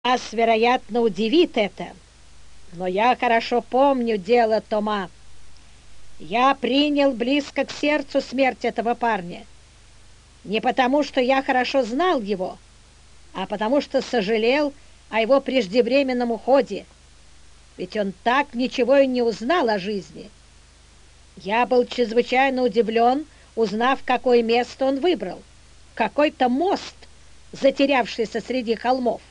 Вас, вероятно, удивит это, но я хорошо помню дело Тома. Я принял близко к сердцу смерть этого парня. Не потому, что я хорошо знал его, а потому, что сожалел о его преждевременном уходе. Ведь он так ничего и не узнал о жизни. Я был чрезвычайно удивлен, узнав, какое место он выбрал. Какой-то мост, затерявшийся среди холмов.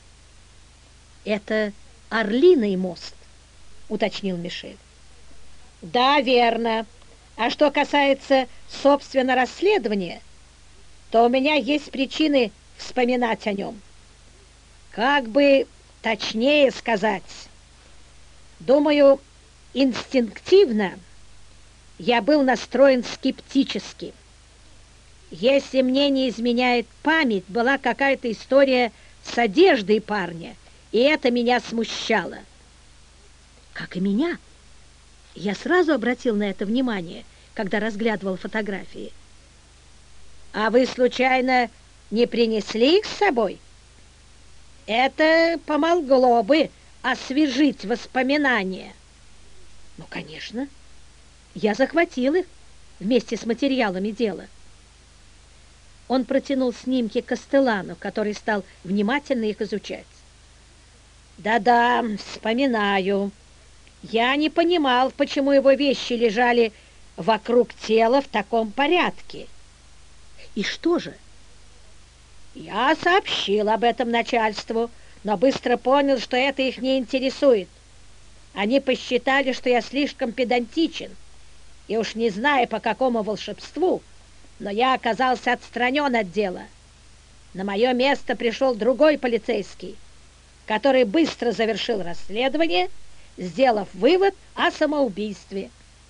«Это Орлиный мост», — уточнил Мишель. «Да, верно. А что касается, собственно, расследования, то у меня есть причины вспоминать о нем. Как бы точнее сказать, думаю, инстинктивно я был настроен скептически. Если мне не изменяет память, была какая-то история с одеждой парня, и это меня смущало. Как и меня. Я сразу обратил на это внимание, когда разглядывал фотографии. А вы, случайно, не принесли их с собой? Это помогло бы освежить воспоминания. Ну, конечно. Я захватил их вместе с материалами дела. Он протянул снимки Кастеллану, который стал внимательно их изучать. Да-да, вспоминаю. Я не понимал, почему его вещи лежали вокруг тела в таком порядке. И что же? Я сообщил об этом начальству, но быстро понял, что это их не интересует. Они посчитали, что я слишком педантичен, и уж не зная, по какому волшебству, но я оказался отстранен от дела. На мое место пришел другой полицейский, который быстро завершил расследование, сделав вывод о самоубийстве.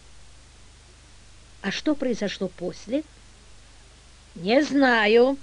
А что произошло после? Не знаю.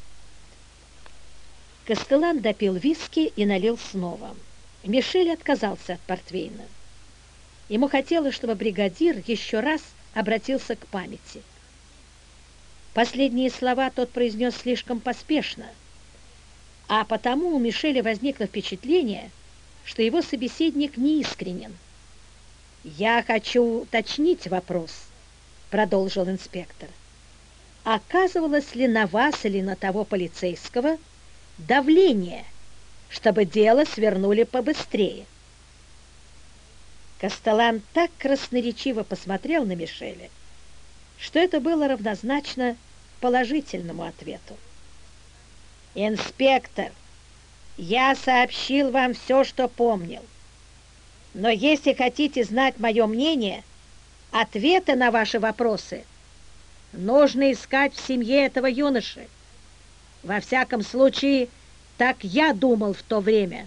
Кастеллан допил виски и налил снова. Мишель отказался от портвейна. Ему хотелось, чтобы бригадир еще раз обратился к памяти. Последние слова тот произнес слишком поспешно, а потому у Мишеля возникло впечатление, что его собеседник неискренен. «Я хочу уточнить вопрос», — продолжил инспектор. «Оказывалось ли на вас или на того полицейского давление, чтобы дело свернули побыстрее?» Кастеллан так красноречиво посмотрел на Мишеля, что это было равнозначно положительному ответу. «Инспектор, я сообщил вам все, что помнил. Но если хотите знать мое мнение, ответы на ваши вопросы нужно искать в семье этого юноши. Во всяком случае, так я думал в то время».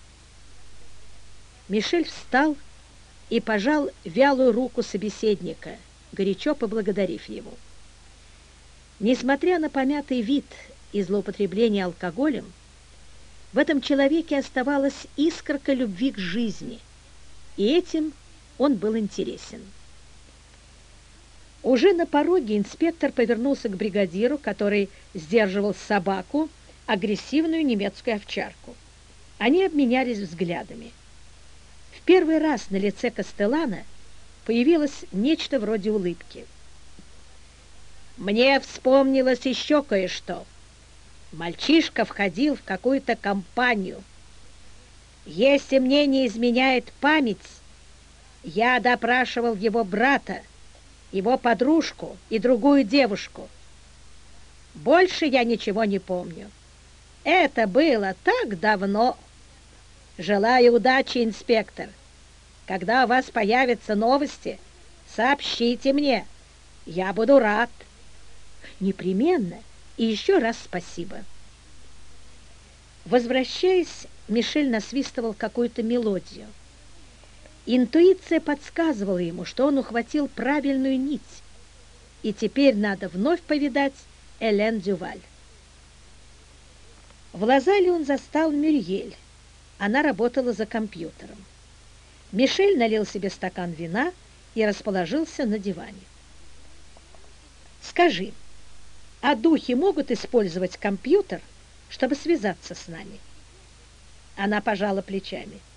Мишель встал и пожал вялую руку собеседника, горячо поблагодарив его. Несмотря на помятый вид и злоупотребление алкоголем, в этом человеке оставалась искорка любви к жизни, и этим он был интересен. Уже на пороге инспектор повернулся к бригадиру, который сдерживал собаку, агрессивную немецкую овчарку. Они обменялись взглядами. В первый раз на лице Кастеллана появилось нечто вроде улыбки. «Мне вспомнилось еще кое-что. Мальчишка входил в какую-то компанию. Если мне не изменяет память, я допрашивал его брата, его подружку и другую девушку. Больше я ничего не помню. Это было так давно. Желаю удачи, инспектор. Когда у вас появятся новости, сообщите мне. Я буду рад». «Непременно. И еще раз спасибо». Возвращаясь, Мишель насвистывал какую-то мелодию. Интуиция подсказывала ему, что он ухватил правильную нить, и теперь надо вновь повидать Элен Дюваль. В Лазале он застал Мюрьель. Она работала за компьютером. Мишель налил себе стакан вина и расположился на диване. «Скажи, а духи могут использовать компьютер, чтобы связаться с нами?» Она пожала плечами.